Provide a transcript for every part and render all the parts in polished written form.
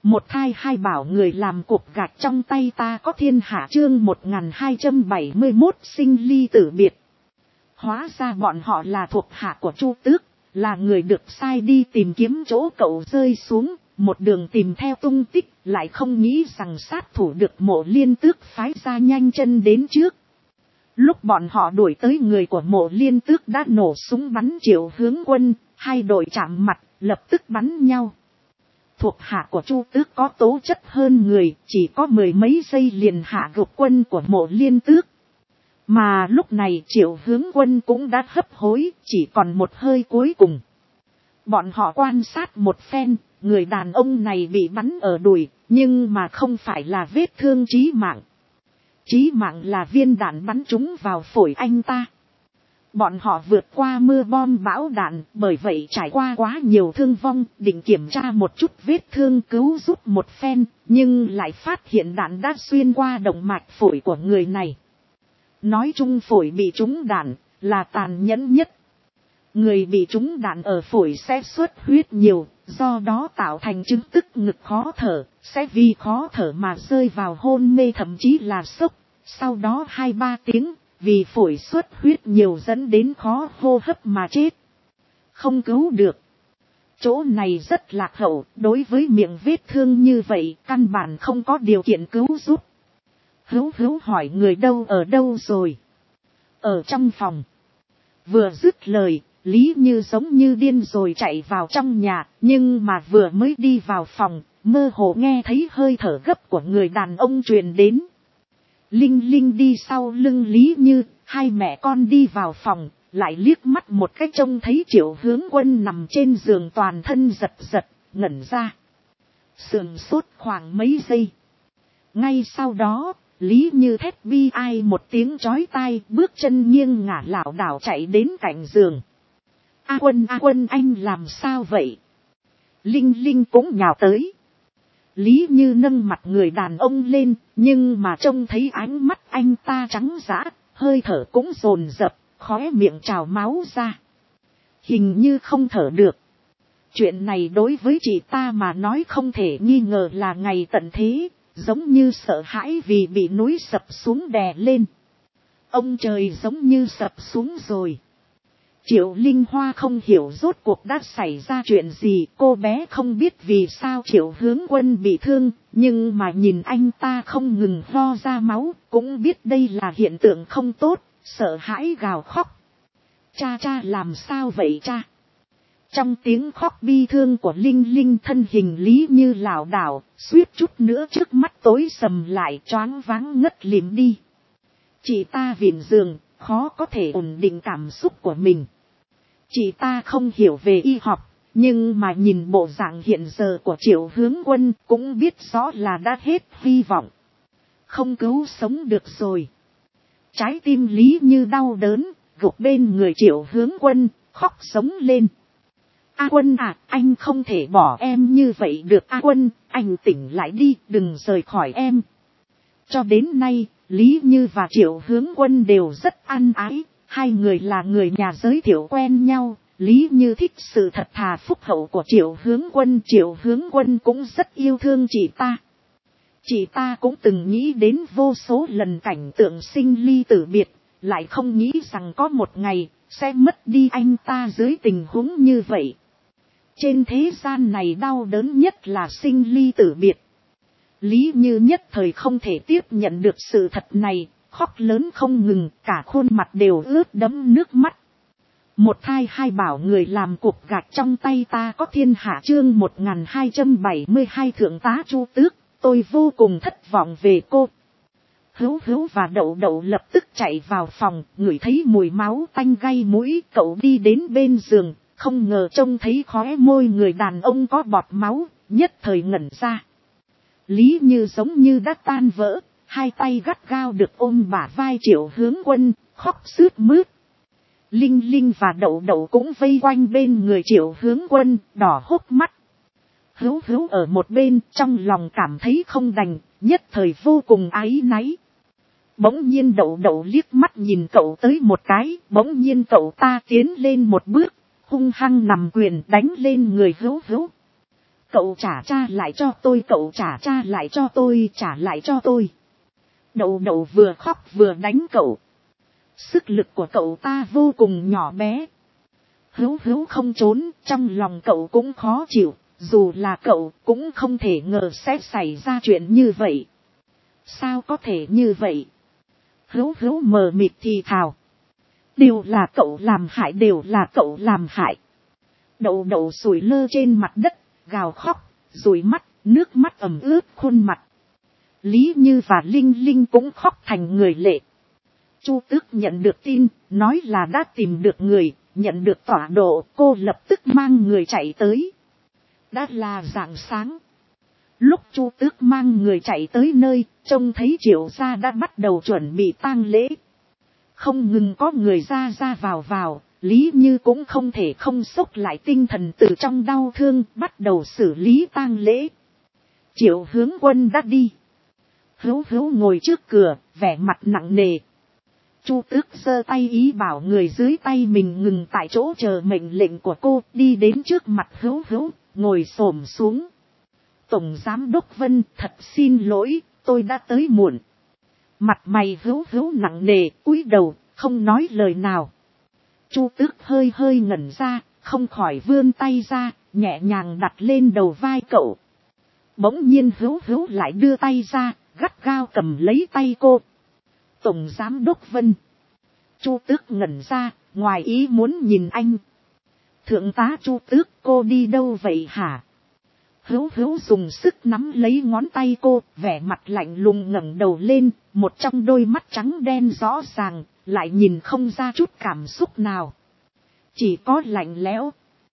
Một thai hai bảo người làm cục gạch trong tay ta có thiên hạ chương 1271 sinh ly tử biệt. Hóa ra bọn họ là thuộc hạ của Chu Tước, là người được sai đi tìm kiếm chỗ cậu rơi xuống, một đường tìm theo tung tích, lại không nghĩ rằng sát thủ được Mộ Liên Tước phái ra nhanh chân đến trước. Lúc bọn họ đuổi tới, người của Mộ Liên Tước đã nổ súng bắn Triệu Hướng Quân, hai đội chạm mặt, lập tức bắn nhau. Thuộc hạ của Chu Tước có tố chất hơn người, chỉ có mười mấy giây liền hạ gục quân của Mộ Liên Tước. Mà lúc này Triệu Hướng Quân cũng đã hấp hối, chỉ còn một hơi cuối cùng. Bọn họ quan sát một phen, người đàn ông này bị bắn ở đùi, nhưng mà không phải là vết thương chí mạng. Chí mạng là viên đạn bắn trúng vào phổi anh ta. Bọn họ vượt qua mưa bom bão đạn, bởi vậy trải qua quá nhiều thương vong, định kiểm tra một chút vết thương cứu giúp một phen, nhưng lại phát hiện đạn đã xuyên qua động mạch phổi của người này. Nói chung phổi bị trúng đạn là tàn nhẫn nhất. Người bị trúng đạn ở phổi sẽ xuất huyết nhiều, do đó tạo thành chứng tức ngực khó thở, sẽ vì khó thở mà rơi vào hôn mê thậm chí là sốc. Sau đó 2-3 tiếng, vì phổi xuất huyết nhiều dẫn đến khó hô hấp mà chết. Không cứu được. Chỗ này rất lạc hậu, đối với miệng vết thương như vậy, căn bản không có điều kiện cứu giúp. Hữu hỏi người đâu ở đâu rồi? Ở trong phòng. Vừa dứt lời, Lý Như giống như điên rồi chạy vào trong nhà, nhưng mà vừa mới đi vào phòng, mơ hồ nghe thấy hơi thở gấp của người đàn ông truyền đến. Linh Linh đi sau lưng Lý Như, hai mẹ con đi vào phòng, lại liếc mắt một cái trông thấy Triệu Hướng Quân nằm trên giường toàn thân giật giật, ngẩn ra. Sườn sốt khoảng mấy giây. Ngay sau đó, Lý Như thét bi ai một tiếng chói tai, bước chân nghiêng ngả lảo đảo chạy đến cạnh giường. A Quân anh làm sao vậy? Linh Linh cũng nhào tới. Lý Như nâng mặt người đàn ông lên, nhưng mà trông thấy ánh mắt anh ta trắng dã, hơi thở cũng dồn dập, khóe miệng trào máu ra. Hình như không thở được. Chuyện này đối với chị ta mà nói không thể nghi ngờ là ngày tận thế, giống như sợ hãi vì bị núi sập xuống đè lên. Ông trời giống như sập xuống rồi. Triệu Linh Hoa không hiểu rốt cuộc đã xảy ra chuyện gì, cô bé không biết vì sao Triệu Hướng Quân bị thương, nhưng mà nhìn anh ta không ngừng ho ra máu, cũng biết đây là hiện tượng không tốt, sợ hãi gào khóc. Cha làm sao vậy cha? Trong tiếng khóc bi thương của Linh Linh, thân hình Lý Như lảo đảo, suýt chút nữa trước mắt tối sầm lại, choáng váng ngất lịm đi. Chị ta vịn giường, khó có thể ổn định cảm xúc của mình. Chị ta không hiểu về y học, nhưng mà nhìn bộ dạng hiện giờ của Triệu Hướng Quân cũng biết rõ là đã hết hy vọng. Không cứu sống được rồi. Trái tim Lý Như đau đớn, gục bên người Triệu Hướng Quân, khóc sống lên. A Quân à, anh không thể bỏ em như vậy được. A Quân, anh tỉnh lại đi, đừng rời khỏi em. Cho đến nay, Lý Như và Triệu Hướng Quân đều rất ăn ái. Hai người là người nhà giới thiệu quen nhau, Lý Như thích sự thật thà phúc hậu của Triệu Hướng Quân cũng rất yêu thương chị ta. Chị ta cũng từng nghĩ đến vô số lần cảnh tượng sinh ly tử biệt, lại không nghĩ rằng có một ngày sẽ mất đi anh ta dưới tình huống như vậy. Trên thế gian này đau đớn nhất là sinh ly tử biệt. Lý Như nhất thời không thể tiếp nhận được sự thật này, khóc lớn không ngừng, cả khuôn mặt đều ướt đẫm nước mắt. Một thai hai bảo người làm cục gạch trong tay ta có thiên hạ chương 1272 thượng tá Chu Tước, tôi vô cùng thất vọng về cô. Hữu và Đậu lập tức chạy vào phòng, ngửi thấy mùi máu tanh gây mũi, cậu đi đến bên giường, không ngờ trông thấy khóe môi người đàn ông có bọt máu, nhất thời ngẩn ra. Lý Như giống như đã tan vỡ, hai tay gắt gao được ôm bả vai Triệu Hướng Quân, khóc sướt mướt. Linh Linh và Đậu cũng vây quanh bên người Triệu Hướng Quân, đỏ hốc mắt. Hữu ở một bên, trong lòng cảm thấy không đành, nhất thời vô cùng áy náy. Bỗng nhiên Đậu liếc mắt nhìn cậu tới một cái, bỗng nhiên cậu ta tiến lên một bước, hung hăng nằm quyền đánh lên người Hữu. Cậu trả cha lại cho tôi, cậu trả cha lại cho tôi, trả lại cho tôi. Đậu đậu vừa khóc vừa đánh cậu. Sức lực của cậu ta vô cùng nhỏ bé. Hữu hữu không trốn, trong lòng cậu cũng khó chịu, dù là cậu cũng không thể ngờ sẽ xảy ra chuyện như vậy. Sao có thể như vậy? Hữu hữu mờ mịt thì thào. Đều là cậu làm hại, đều là cậu làm hại. Đậu đậu sủi lơ trên mặt đất, gào khóc, dụi mắt, nước mắt ẩm ướt khuôn mặt. Lý Như và Linh Linh cũng khóc thành người lệ. Chu Tước nhận được tin, nói là đã tìm được người, nhận được tọa độ, cô lập tức mang người chạy tới. Đã là rạng sáng. Lúc Chu Tước mang người chạy tới nơi, trông thấy Triệu gia đã bắt đầu chuẩn bị tang lễ. Không ngừng có người ra ra vào, Lý Như cũng không thể không xốc lại tinh thần từ trong đau thương, bắt đầu xử lý tang lễ. Triệu Hướng Quân đã đi. Hữu hữu ngồi trước cửa, vẻ mặt nặng nề. Chu Tước giơ tay ý bảo người dưới tay mình ngừng tại chỗ chờ mệnh lệnh của cô, đi đến trước mặt hữu hữu, ngồi xổm xuống. Tổng Giám đốc Vân, thật xin lỗi, tôi đã tới muộn. Mặt mày hữu hữu nặng nề, cúi đầu, không nói lời nào. Chu Tước hơi hơi ngẩn ra, không khỏi vươn tay ra, nhẹ nhàng đặt lên đầu vai cậu. Bỗng nhiên hữu hữu lại đưa tay ra, gắt gao cầm lấy tay cô. Tổng Giám đốc Vân. Chu Tước ngẩn ra, ngoài ý muốn nhìn anh. Thượng tá Chu Tước, cô đi đâu vậy hả? Hữu hữu dùng sức nắm lấy ngón tay cô, vẻ mặt lạnh lùng ngẩng đầu lên, một trong đôi mắt trắng đen rõ ràng, lại nhìn không ra chút cảm xúc nào. Chỉ có lạnh lẽo.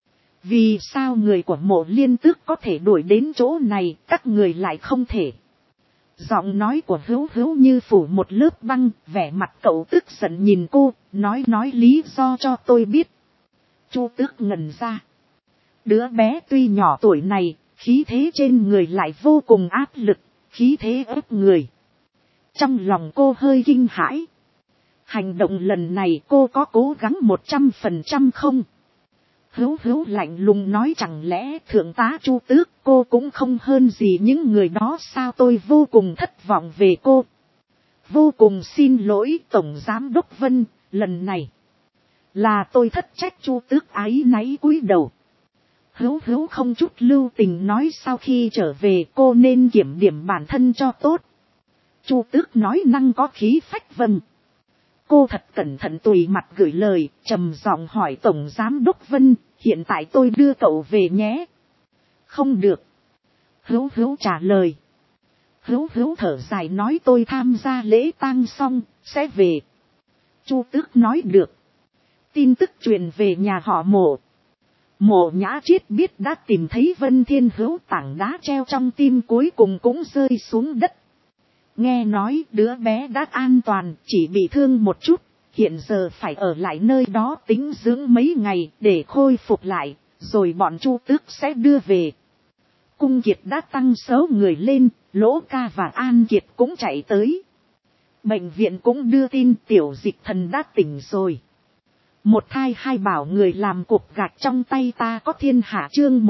Vì sao người của Mộ Liên Tước có thể đuổi đến chỗ này, các người lại không thể? Giọng nói của hữu hữu như phủ một lớp băng, vẻ mặt cậu tức giận nhìn cô, nói lý do cho tôi biết. Chu Tước ngẩn ra. Đứa bé tuy nhỏ tuổi này, khí thế trên người lại vô cùng áp lực, khí thế ép người. Trong lòng cô hơi kinh hãi. Hành động lần này cô có cố gắng 100% không? Hữu hữu lạnh lùng nói, chẳng lẽ thượng tá Chu Tước cô cũng không hơn gì những người đó sao? Tôi vô cùng thất vọng về cô. Vô cùng xin lỗi Tổng Giám đốc Vân, lần này là tôi thất trách. Chu Tước áy náy cúi đầu. Hữu hữu không chút lưu tình nói, sau khi trở về cô nên kiểm điểm bản thân cho tốt. Chu Tước nói năng có khí phách. Vâng. Cô thật cẩn thận tùy mặt gửi lời, trầm giọng hỏi Tổng Giám đốc Vân, hiện tại tôi đưa cậu về nhé. Không được. Hữu hữu trả lời. Hữu hữu thở dài nói, tôi tham gia lễ tang xong, sẽ về. Chu Tước nói được. Tin tức truyền về nhà họ Mộ. Mộ Nhã Triết biết đã tìm thấy Vân Thiên Hữu, tảng đá treo trong tim cuối cùng cũng rơi xuống đất. Nghe nói đứa bé đã an toàn, chỉ bị thương một chút, hiện giờ phải ở lại nơi đó tĩnh dưỡng mấy ngày để khôi phục lại, rồi bọn Chu Tước sẽ đưa về. Cung Kiệt đã tăng số người lên, Lỗ Ca và An Kiệt cũng chạy tới. Bệnh viện cũng đưa tin Tiểu Dịch Thần đã tỉnh rồi. Một thai hai bảo người làm cục gạch trong tay ta có thiên hạ. Chương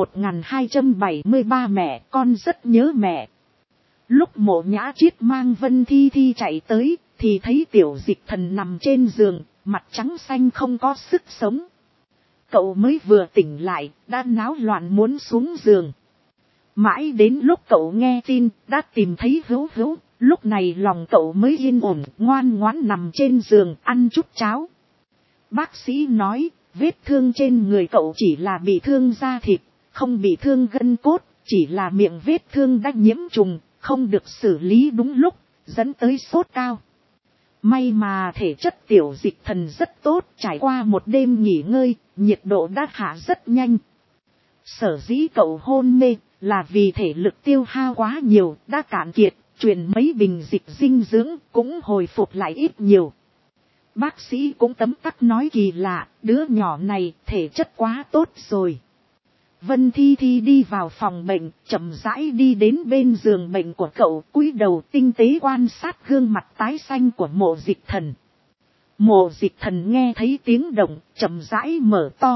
1273 mẹ con rất nhớ mẹ. Lúc Mộ Nhã Triết mang Vân Thi Thi chạy tới, thì thấy Tiểu Dịch Thần nằm trên giường, mặt trắng xanh không có sức sống. Cậu mới vừa tỉnh lại, đã náo loạn muốn xuống giường. Mãi đến lúc cậu nghe tin, đã tìm thấy Hữu Hữu, lúc này lòng cậu mới yên ổn, ngoan ngoãn nằm trên giường, ăn chút cháo. Bác sĩ nói, vết thương trên người cậu chỉ là bị thương da thịt, không bị thương gân cốt, chỉ là miệng vết thương đã nhiễm trùng, không được xử lý đúng lúc, dẫn tới sốt cao. May mà thể chất Tiểu Dịch Thần rất tốt, trải qua một đêm nghỉ ngơi, nhiệt độ đã hạ rất nhanh. Sở dĩ cậu hôn mê, là vì thể lực tiêu hao quá nhiều, đã cạn kiệt, truyền mấy bình dịch dinh dưỡng, cũng hồi phục lại ít nhiều. Bác sĩ cũng tấm tắc nói kỳ lạ, đứa nhỏ này thể chất quá tốt rồi. Vân Thi Thi đi vào phòng bệnh, chậm rãi đi đến bên giường bệnh của cậu, cúi đầu tinh tế quan sát gương mặt tái xanh của Mộ Dịch Thần. Mộ Dịch Thần nghe thấy tiếng động, chậm rãi mở to mắt,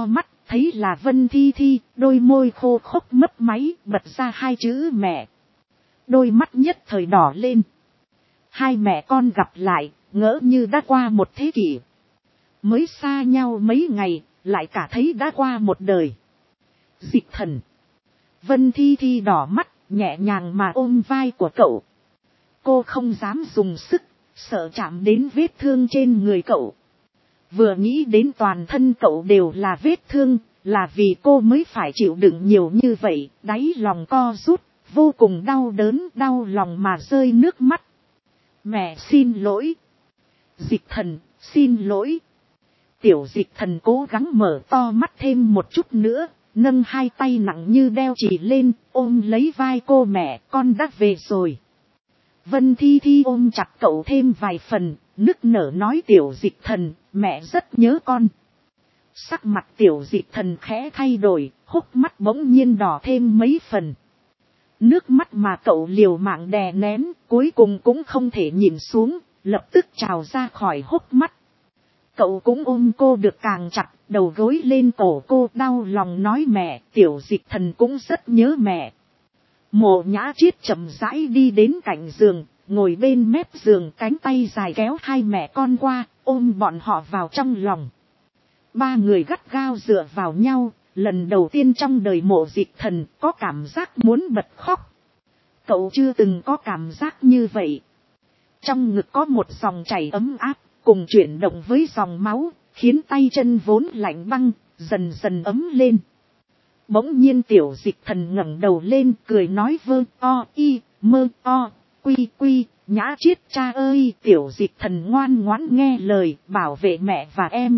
thấy là Vân Thi Thi, đôi môi khô khốc mấp máy bật ra hai chữ mẹ. Đôi mắt nhất thời đỏ lên. Hai mẹ con gặp lại, ngỡ như đã qua một thế kỷ. Mới xa nhau mấy ngày, lại cả thấy đã qua một đời. Dịch Thần. Vân Thi Thi đỏ mắt, nhẹ nhàng mà ôm vai của cậu. Cô không dám dùng sức, sợ chạm đến vết thương trên người cậu. Vừa nghĩ đến toàn thân cậu đều là vết thương, là vì cô mới phải chịu đựng nhiều như vậy, đáy lòng co rút, vô cùng đau đớn, đau lòng mà rơi nước mắt. Mẹ xin lỗi. Dịch Thần, xin lỗi. Tiểu Dịch Thần cố gắng mở to mắt thêm một chút nữa, nâng hai tay nặng như đeo chỉ lên, ôm lấy vai cô. Mẹ, con đã về rồi. Vân Thi Thi ôm chặt cậu thêm vài phần, nức nở nói Tiểu Dịch Thần, mẹ rất nhớ con. Sắc mặt Tiểu Dịch Thần khẽ thay đổi, hốc mắt bỗng nhiên đỏ thêm mấy phần. Nước mắt mà cậu liều mạng đè nén, cuối cùng cũng không thể nhìn xuống, lập tức trào ra khỏi hốc mắt. Cậu cũng ôm cô được càng chặt, đầu gối lên cổ cô, đau lòng nói mẹ, Tiểu Dịch Thần cũng rất nhớ mẹ. Mộ Nhã Triết chậm rãi đi đến cạnh giường, ngồi bên mép giường, cánh tay dài kéo hai mẹ con qua, ôm bọn họ vào trong lòng. Ba người gắt gao dựa vào nhau, lần đầu tiên trong đời Mộ Dịch Thần có cảm giác muốn bật khóc. Cậu chưa từng có cảm giác như vậy. Trong ngực có một dòng chảy ấm áp, cùng chuyển động với dòng máu, khiến tay chân vốn lạnh băng, dần dần ấm lên. Bỗng nhiên Tiểu Dịch Thần ngẩng đầu lên, cười nói vơ o y mơ o quy quy. Nhã Triết cha ơi. Tiểu Dịch Thần ngoan ngoãn nghe lời, bảo vệ mẹ và em.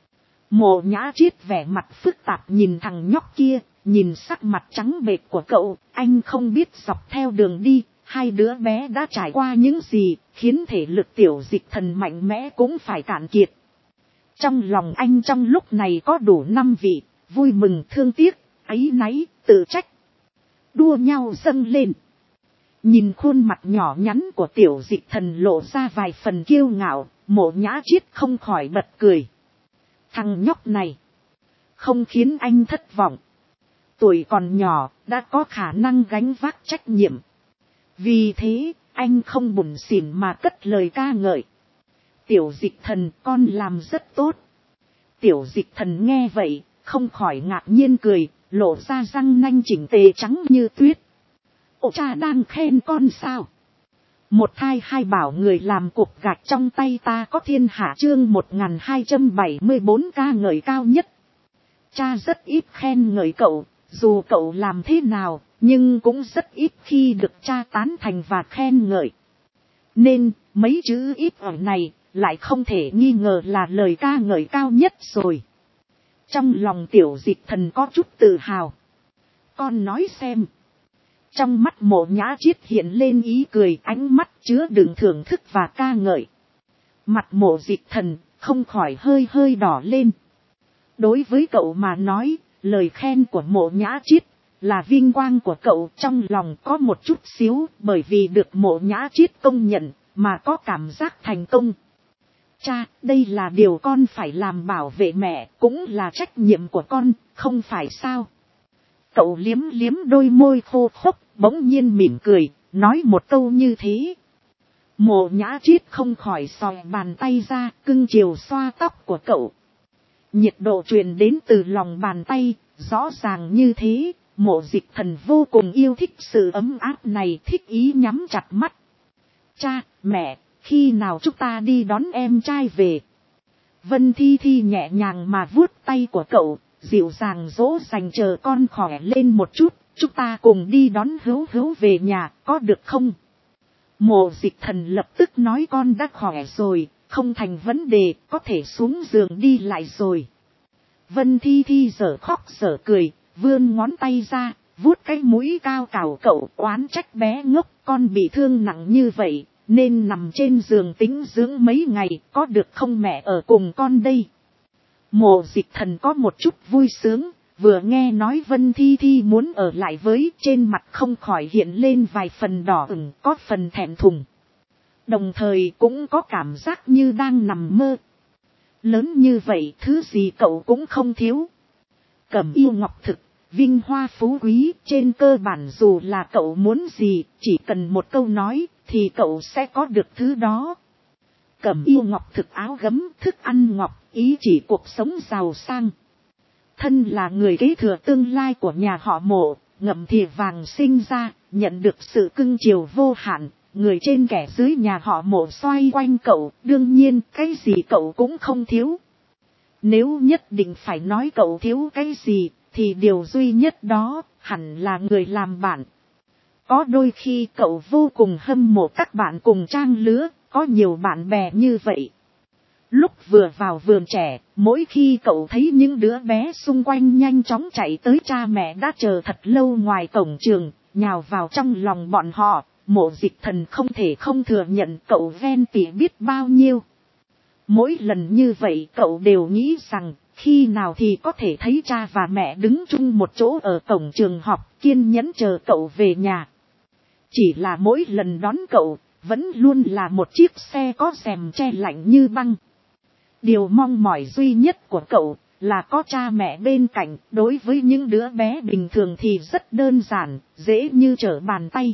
Mộ Nhã Triết vẻ mặt phức tạp nhìn thằng nhóc kia, nhìn sắc mặt trắng bệch của cậu, anh không biết dọc theo đường đi, hai đứa bé đã trải qua những gì, khiến thể lực Tiểu Dịch Thần mạnh mẽ cũng phải cạn kiệt. Trong lòng anh trong lúc này có đủ 5 vị, vui mừng, thương tiếc, áy náy, tự trách, đua nhau dâng lên. Nhìn khuôn mặt nhỏ nhắn của Tiểu Dịch Thần lộ ra vài phần kiêu ngạo, Mộ Nhã Triết không khỏi bật cười. Thằng nhóc này không khiến anh thất vọng. Tuổi còn nhỏ, đã có khả năng gánh vác trách nhiệm. Vì thế, anh không bủn xỉn mà cất lời ca ngợi. Tiểu Dịch Thần, con làm rất tốt. Tiểu Dịch Thần nghe vậy, không khỏi ngạc nhiên cười, lộ ra răng nanh chỉnh tề trắng như tuyết. Ồ, cha đang khen con sao? Một thai hai bảo người làm cục gạch trong tay ta có thiên hạ. Chương 1274 ca ngợi cao nhất. Cha rất ít khen ngợi cậu, dù cậu làm thế nào, nhưng cũng rất ít khi được cha tán thành và khen ngợi. Nên, mấy chữ ít ở này, lại không thể nghi ngờ là lời ca ngợi cao nhất rồi. Trong lòng Tiểu Dịch Thần có chút tự hào. Con nói xem. Trong mắt Mộ Nhã Triết hiện lên ý cười, ánh mắt chứa đựng thưởng thức và ca ngợi. Mặt Mộ Dịch Thần không khỏi hơi hơi đỏ lên. Đối với cậu mà nói, lời khen của Mộ Nhã Triết là vinh quang của cậu, trong lòng có một chút xíu bởi vì được Mộ Nhã Triết công nhận mà có cảm giác thành công. Cha, đây là điều con phải làm, bảo vệ mẹ cũng là trách nhiệm của con, không phải sao? Cậu liếm liếm đôi môi khô khốc, bỗng nhiên mỉm cười, nói một câu như thế. Mộ Nhã Triết không khỏi xòe bàn tay ra, cưng chiều xoa tóc của cậu. Nhiệt độ truyền đến từ lòng bàn tay, rõ ràng như thế, Mộ Dịch Thần vô cùng yêu thích sự ấm áp này, thích ý nhắm chặt mắt. Cha, mẹ, khi nào chúng ta đi đón em trai về? Vân Thi Thi nhẹ nhàng mà vuốt tay của cậu, dịu dàng dỗ dành, chờ con khỏe lên một chút, chúng ta cùng đi đón Hữu Hữu về nhà, có được không? Mộ Dịch Thần lập tức nói con đã khỏe rồi, không thành vấn đề, có thể xuống giường đi lại rồi. Vân Thi Thi dở khóc dở cười, vươn ngón tay ra, vuốt cái mũi cao cào cậu, oán trách bé ngốc, con bị thương nặng như vậy, nên nằm trên giường tĩnh dưỡng mấy ngày, có được không, mẹ ở cùng con đây. Mộ Dịch Thần có một chút vui sướng, vừa nghe nói Vân Thi Thi muốn ở lại với, trên mặt không khỏi hiện lên vài phần đỏ ửng, có phần thẹn thùng. Đồng thời cũng có cảm giác như đang nằm mơ. Lớn như vậy, thứ gì cậu cũng không thiếu. Cẩm yêu ngọc thực, vinh hoa phú quý, trên cơ bản dù là cậu muốn gì, chỉ cần một câu nói, thì cậu sẽ có được thứ đó. Cẩm yêu ngọc thực áo gấm, thức ăn ngọc, ý chỉ cuộc sống giàu sang. Thân là người kế thừa tương lai của nhà họ Mộ, ngậm thìa vàng sinh ra, nhận được sự cưng chiều vô hạn, người trên kẻ dưới nhà họ Mộ xoay quanh cậu, đương nhiên cái gì cậu cũng không thiếu. Nếu nhất định phải nói cậu thiếu cái gì, thì điều duy nhất đó, hẳn là người làm bạn. Có đôi khi cậu vô cùng hâm mộ các bạn cùng trang lứa, có nhiều bạn bè như vậy. Lúc vừa vào vườn trẻ, mỗi khi cậu thấy những đứa bé xung quanh nhanh chóng chạy tới cha mẹ đã chờ thật lâu ngoài cổng trường, nhào vào trong lòng bọn họ, Mộ Dịch Thần không thể không thừa nhận cậu ghen tị biết bao nhiêu. Mỗi lần như vậy cậu đều nghĩ rằng, khi nào thì có thể thấy cha và mẹ đứng chung một chỗ ở cổng trường học, kiên nhẫn chờ cậu về nhà. Chỉ là mỗi lần đón cậu, vẫn luôn là một chiếc xe có rèm che lạnh như băng. Điều mong mỏi duy nhất của cậu là có cha mẹ bên cạnh, đối với những đứa bé bình thường thì rất đơn giản, dễ như trở bàn tay.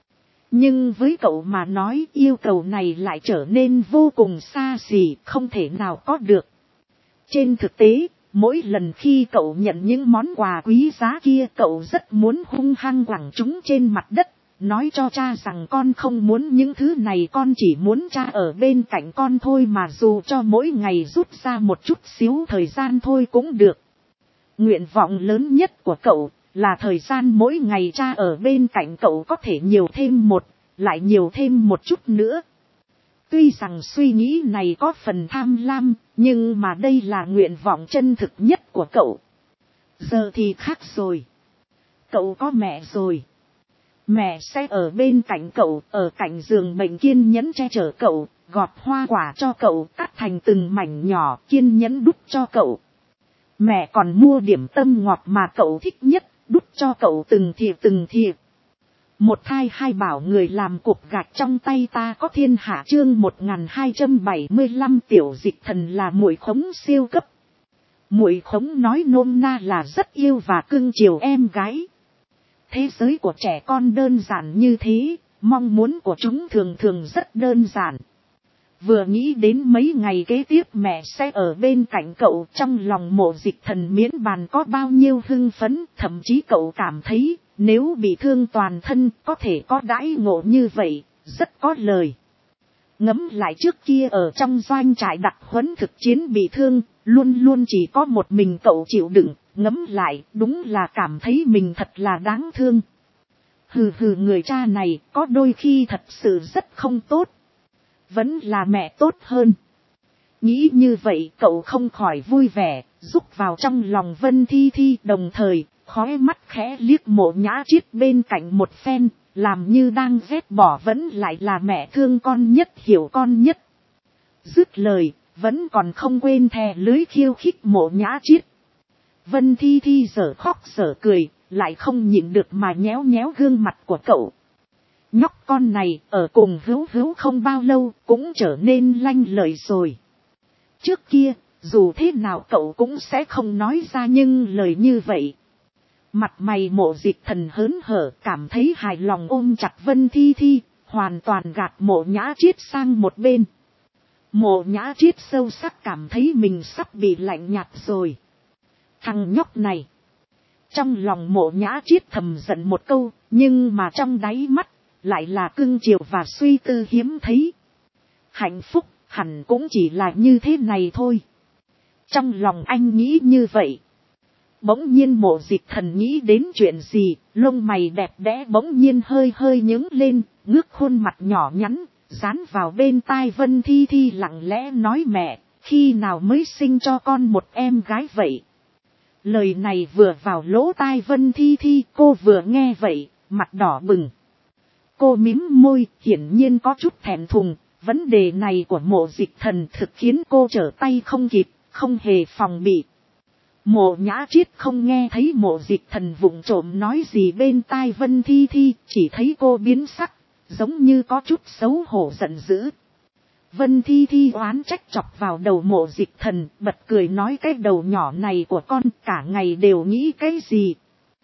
Nhưng với cậu mà nói yêu cầu này lại trở nên vô cùng xa xỉ, không thể nào có được. Trên thực tế, mỗi lần khi cậu nhận những món quà quý giá kia cậu rất muốn hung hăng quẳng chúng trên mặt đất, nói cho cha rằng con không muốn những thứ này, con chỉ muốn cha ở bên cạnh con thôi, mà dù cho mỗi ngày rút ra một chút xíu thời gian thôi cũng được. Nguyện vọng lớn nhất của cậu là thời gian mỗi ngày cha ở bên cạnh cậu có thể nhiều thêm lại nhiều thêm một chút nữa. Tuy rằng suy nghĩ này có phần tham lam, nhưng mà đây là nguyện vọng chân thực nhất của cậu. Giờ thì khác rồi. Cậu có mẹ rồi. Mẹ sẽ ở bên cạnh cậu, ở cạnh giường bệnh kiên nhẫn che chở cậu, gọt hoa quả cho cậu, cắt thành từng mảnh nhỏ kiên nhẫn đút cho cậu. Mẹ còn mua điểm tâm ngọt mà cậu thích nhất, đút cho cậu từng thìa từng thìa. Một thai hai bảo người làm cục gạch trong tay ta có thiên hạ, chương 1275 Tiểu Dịch Thần là muội khống siêu cấp. Muội khống nói nôm na là rất yêu và cưng chiều em gái. Thế giới của trẻ con đơn giản như thế, mong muốn của chúng thường thường rất đơn giản. Vừa nghĩ đến mấy ngày kế tiếp mẹ sẽ ở bên cạnh cậu, trong lòng Mộ Dịch Thần miễn bàn có bao nhiêu hưng phấn, thậm chí cậu cảm thấy nếu bị thương toàn thân có thể có đãi ngộ như vậy, rất có lời. Ngẫm lại trước kia ở trong doanh trại đặc huấn thực chiến bị thương, luôn luôn chỉ có một mình cậu chịu đựng, ngẫm lại đúng là cảm thấy mình thật là đáng thương. Hừ hừ, người cha này có đôi khi thật sự rất không tốt. Vẫn là mẹ tốt hơn. Nghĩ như vậy cậu không khỏi vui vẻ, rúc vào trong lòng Vân Thi Thi, đồng thời khóe mắt khẽ liếc Mộ Nhã Triết bên cạnh một phen, làm như đang ghét bỏ vẫn lại là mẹ thương con nhất, hiểu con nhất. Dứt lời, vẫn còn không quên thè lưới khiêu khích Mộ Nhã Triết. Vân Thi Thi dở khóc dở cười, lại không nhịn được mà nhéo nhéo gương mặt của cậu. Nhóc con này ở cùng Hữu Hữu không bao lâu cũng trở nên lanh lợi rồi. Trước kia, dù thế nào cậu cũng sẽ không nói ra nhưng lời như vậy. Mặt mày Mộ Dịch Thần hớn hở, cảm thấy hài lòng ôm chặt Vân Thi Thi, hoàn toàn gạt Mộ Nhã Triết sang một bên. Mộ Nhã Triết sâu sắc cảm thấy mình sắp bị lạnh nhạt rồi. Thằng nhóc này. Trong lòng Mộ Nhã Triết thầm giận một câu, nhưng mà trong đáy mắt lại là cưng chiều và suy tư hiếm thấy. Hạnh phúc hẳn cũng chỉ là như thế này thôi. Trong lòng anh nghĩ như vậy. Bỗng nhiên Mộ Dịch Thần nghĩ đến chuyện gì, lông mày đẹp đẽ bỗng nhiên hơi hơi nhướng lên, ngước khuôn mặt nhỏ nhắn, dán vào bên tai Vân Thi Thi lặng lẽ nói, mẹ, khi nào mới sinh cho con một em gái vậy? Lời này vừa vào lỗ tai Vân Thi Thi, cô vừa nghe vậy, mặt đỏ bừng. Cô mím môi, hiển nhiên có chút thẹn thùng, vấn đề này của Mộ Dịch Thần thực khiến cô trở tay không kịp, không hề phòng bị. Mộ Nhã Triết không nghe thấy Mộ Dịch Thần vụng trộm nói gì bên tai Vân Thi Thi, chỉ thấy cô biến sắc, giống như có chút xấu hổ giận dữ. Vân Thi Thi oán trách chọc vào đầu Mộ Dịch Thần, bật cười nói cái đầu nhỏ này của con cả ngày đều nghĩ cái gì.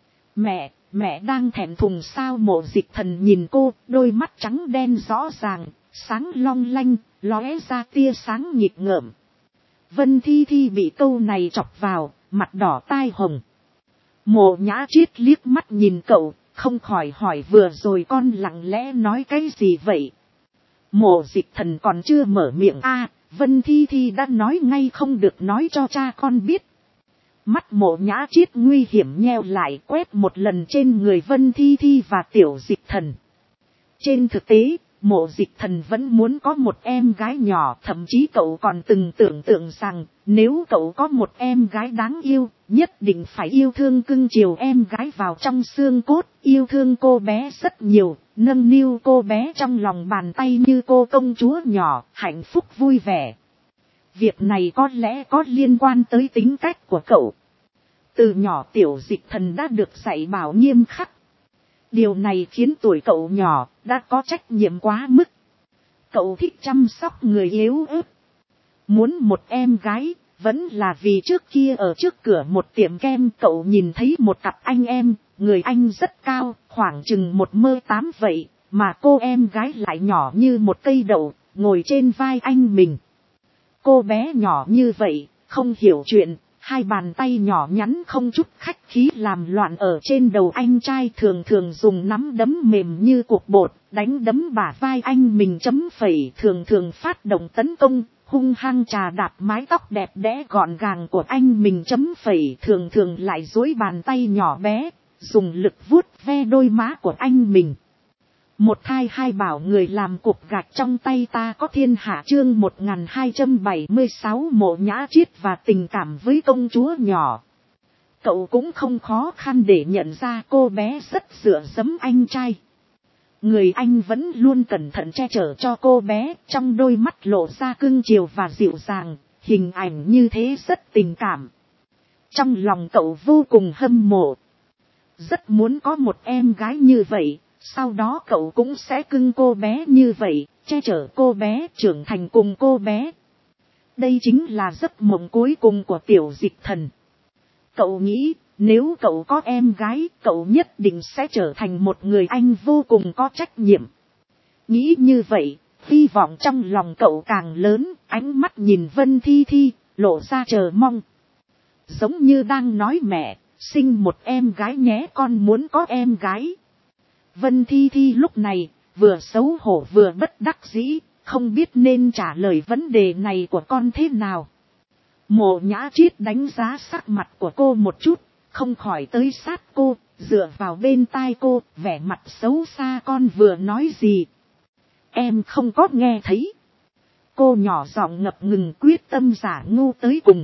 Mẹ đang thẹn thùng sao? Mộ Dịch Thần nhìn cô, đôi mắt trắng đen rõ ràng, sáng long lanh, lóe ra tia sáng nhịp ngợm. Vân Thi Thi bị câu này chọc vào, mặt đỏ tai hồng. Mộ Nhã Triết liếc mắt nhìn cậu, không khỏi hỏi vừa rồi con lặng lẽ nói cái gì vậy? Mộ Dịch Thần còn chưa mở miệng Vân Thi Thi đã nói ngay không được nói cho cha con biết. Mắt Mộ Nhã Triết nguy hiểm nheo lại, quét một lần trên người Vân Thi Thi và Tiểu Dịch Thần. Trên thực tế, Mộ Dịch Thần vẫn muốn có một em gái nhỏ, thậm chí cậu còn từng tưởng tượng rằng nếu cậu có một em gái đáng yêu, nhất định phải yêu thương cưng chiều em gái vào trong xương cốt, yêu thương cô bé rất nhiều, nâng niu cô bé trong lòng bàn tay như cô công chúa nhỏ, hạnh phúc vui vẻ. Việc này có lẽ có liên quan tới tính cách của cậu. Từ nhỏ Tiểu Dịch Thần đã được dạy bảo nghiêm khắc. Điều này khiến tuổi cậu nhỏ đã có trách nhiệm quá mức. Cậu thích chăm sóc người yếu ớt. Muốn một em gái, vẫn là vì trước kia ở trước cửa một tiệm kem cậu nhìn thấy một cặp anh em, người anh rất cao, khoảng chừng 1m8 vậy, mà cô em gái lại nhỏ như một cây đậu, ngồi trên vai anh mình. Cô bé nhỏ như vậy, không hiểu chuyện, hai bàn tay nhỏ nhắn không chút khách khí làm loạn ở trên đầu anh trai, thường thường dùng nắm đấm mềm như cục bột, đánh đấm bả vai anh mình chấm phẩy, thường thường phát động tấn công, hung hăng trà đạp mái tóc đẹp đẽ gọn gàng của anh mình chấm phẩy, thường thường lại duỗi bàn tay nhỏ bé, dùng lực vuốt ve đôi má của anh mình. Một thai hai bảo người làm cục gạch trong tay ta có thiên hạ. Chương 1276 Mộ Nhã Triết và tình cảm với công chúa nhỏ. Cậu cũng không khó khăn để nhận ra cô bé rất dựa dẫm anh trai. Người anh vẫn luôn cẩn thận che chở cho cô bé, trong đôi mắt lộ ra cưng chiều và dịu dàng, hình ảnh như thế rất tình cảm. Trong lòng cậu vô cùng hâm mộ. Rất muốn có một em gái như vậy. Sau đó cậu cũng sẽ cưng cô bé như vậy, che chở cô bé, trưởng thành cùng cô bé. Đây chính là giấc mộng cuối cùng của Tiểu Dịch Thần. Cậu nghĩ, nếu cậu có em gái, cậu nhất định sẽ trở thành một người anh vô cùng có trách nhiệm. Nghĩ như vậy, hy vọng trong lòng cậu càng lớn, ánh mắt nhìn Vân Thi Thi, lộ ra chờ mong. Giống như đang nói mẹ, sinh một em gái nhé, con muốn có em gái. Vân Thi Thi lúc này, vừa xấu hổ vừa bất đắc dĩ, không biết nên trả lời vấn đề này của con thế nào. Mộ Nhã Triết đánh giá sắc mặt của cô một chút, không khỏi tới sát cô, dựa vào bên tai cô, vẻ mặt xấu xa. Con vừa nói gì? Em không có nghe thấy. Cô nhỏ giọng ngập ngừng quyết tâm giả ngu tới cùng.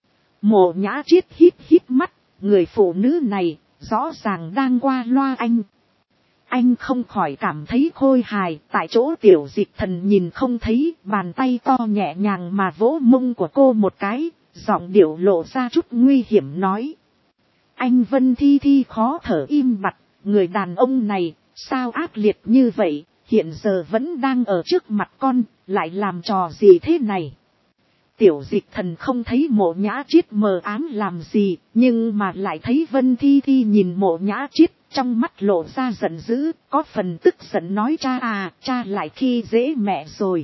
Mộ Nhã Triết híp híp mắt, người phụ nữ này, rõ ràng đang qua loa anh. Anh không khỏi cảm thấy khôi hài, tại chỗ Tiểu Dịch Thần nhìn không thấy, bàn tay to nhẹ nhàng mà vỗ mông của cô một cái, giọng điệu lộ ra chút nguy hiểm nói. Anh Vân Thi Thi khó thở im bặt, người đàn ông này, sao ác liệt như vậy, hiện giờ vẫn đang ở trước mặt con, lại làm trò gì thế này. Tiểu Dịch Thần không thấy Mộ Nhã Triết mờ ám làm gì, nhưng mà lại thấy Vân Thi Thi nhìn Mộ Nhã Triết, trong mắt lộ ra giận dữ, có phần tức giận nói cha lại khi dễ mẹ rồi.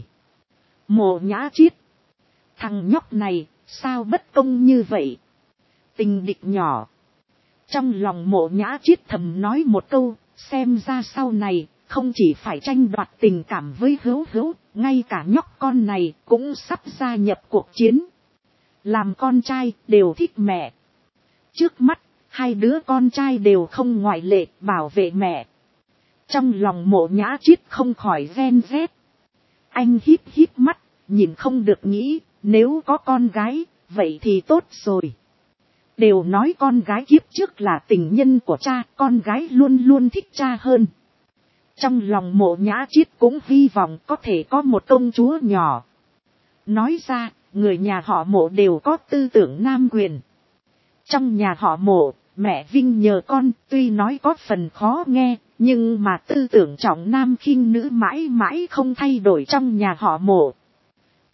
Mộ Nhã Triết, thằng nhóc này, sao bất công như vậy? Tình địch nhỏ. Trong lòng Mộ Nhã Triết thầm nói một câu, xem ra sau này, không chỉ phải tranh đoạt tình cảm với Hữu Hữu, ngay cả nhóc con này cũng sắp gia nhập cuộc chiến. Làm con trai đều thích mẹ. Trước mắt, hai đứa con trai đều không ngoại lệ bảo vệ mẹ. Trong lòng Mộ Nhã Triết không khỏi ghen ghét. Anh híp híp mắt, nhìn không được nghĩ, nếu có con gái, vậy thì tốt rồi. Đều nói con gái kiếp trước là tình nhân của cha, con gái luôn luôn thích cha hơn. Trong lòng Mộ Nhã Triết cũng hy vọng có thể có một công chúa nhỏ. Nói ra, người nhà họ Mộ đều có tư tưởng nam quyền. Trong nhà họ Mộ, mẹ vinh nhờ con, tuy nói có phần khó nghe, nhưng mà tư tưởng trọng nam khinh nữ mãi mãi không thay đổi trong nhà họ Mộ.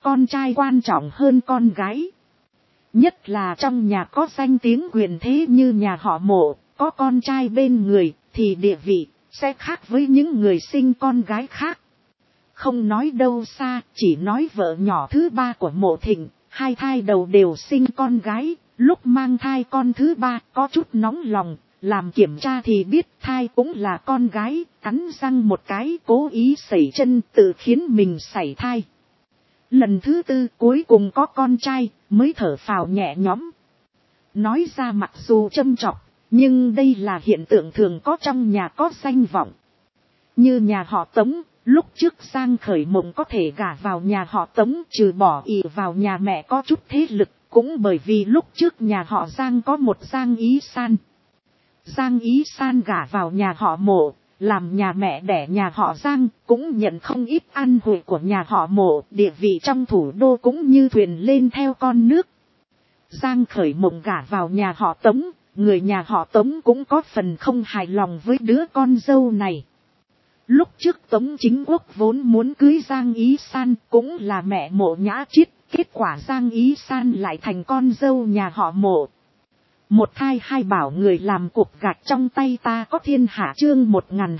con trai quan trọng hơn con gái. Nhất là trong nhà có danh tiếng quyền thế như nhà họ Mộ, có con trai bên người, thì địa vị sẽ khác với những người sinh con gái khác. Không nói đâu xa, chỉ nói vợ nhỏ thứ ba của Mộ Thịnh, 2 thai đầu đều sinh con gái, lúc mang thai con thứ ba có chút nóng lòng, làm kiểm tra thì biết thai cũng là con gái, cắn răng một cái cố ý sẩy chân tự khiến mình sảy thai. Lần thứ 4 cuối cùng có con trai, mới thở phào nhẹ nhõm. Nói ra mặc dù châm chọc, nhưng đây là hiện tượng thường có trong nhà có danh vọng. Như nhà họ Tống, lúc trước Giang Khởi Mộng có thể gả vào nhà họ Tống trừ bỏ ỷ vào nhà mẹ có chút thế lực, cũng bởi vì lúc trước nhà họ Giang có một Giang Ý San. Giang Ý San gả vào nhà họ Mộ, làm nhà mẹ đẻ nhà họ Giang, cũng nhận không ít ăn hủi của nhà họ Mộ, địa vị trong thủ đô cũng như thuyền lên theo con nước. Giang Khởi Mộng gả vào nhà họ Tống, người nhà họ Tống cũng có phần không hài lòng với đứa con dâu này. Lúc trước Tống Chính Quốc vốn muốn cưới Giang Ý San, cũng là mẹ Mộ Nhã Chiết, kết quả Giang Ý San lại thành con dâu nhà họ Mộ. Một thai hai bảo người làm cục gạch trong tay ta có thiên hạ chương